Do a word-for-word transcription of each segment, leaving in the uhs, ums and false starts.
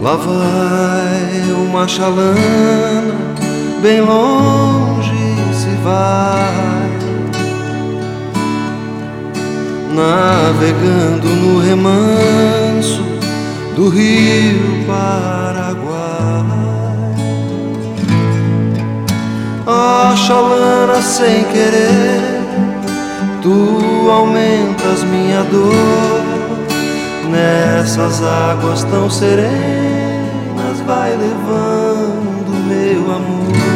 Lá vai uma chalana, bem longe se vai, navegando no remanso do rio Paraguai. Ó chalana, sem querer, tu aumentas minha dor. Nessas águas tão serenas, vai levando meu amor.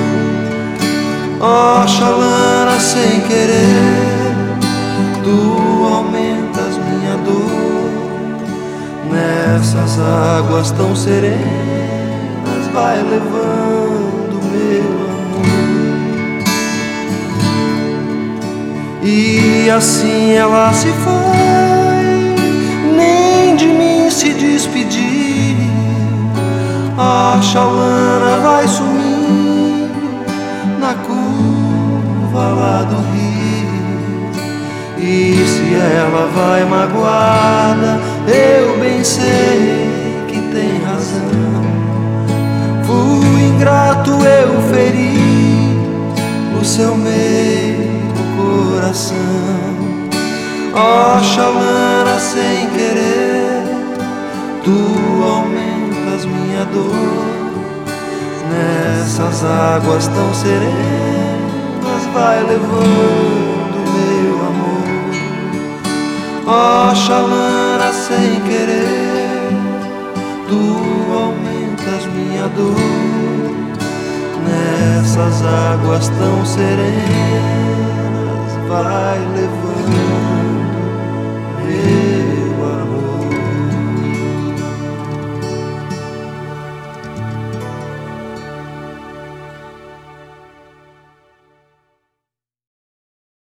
Ó chalana, sem querer, tu aumentas minha dor. Nessas águas tão serenas, vai levando meu amor. E assim ela se foi, nem de mim se despedir. A chalana vai sumindo na curva lá do rio. E se ela vai magoada, eu bem sei que tem razão. Fui ingrato, eu feri o seu meio coração. Ó chalana, sem querer, tu aumentas minha dor. Nessas águas tão serenas, vai levando meu amor. Ó chalana, sem querer, tu aumentas minha dor. Nessas águas tão serenas, vai levando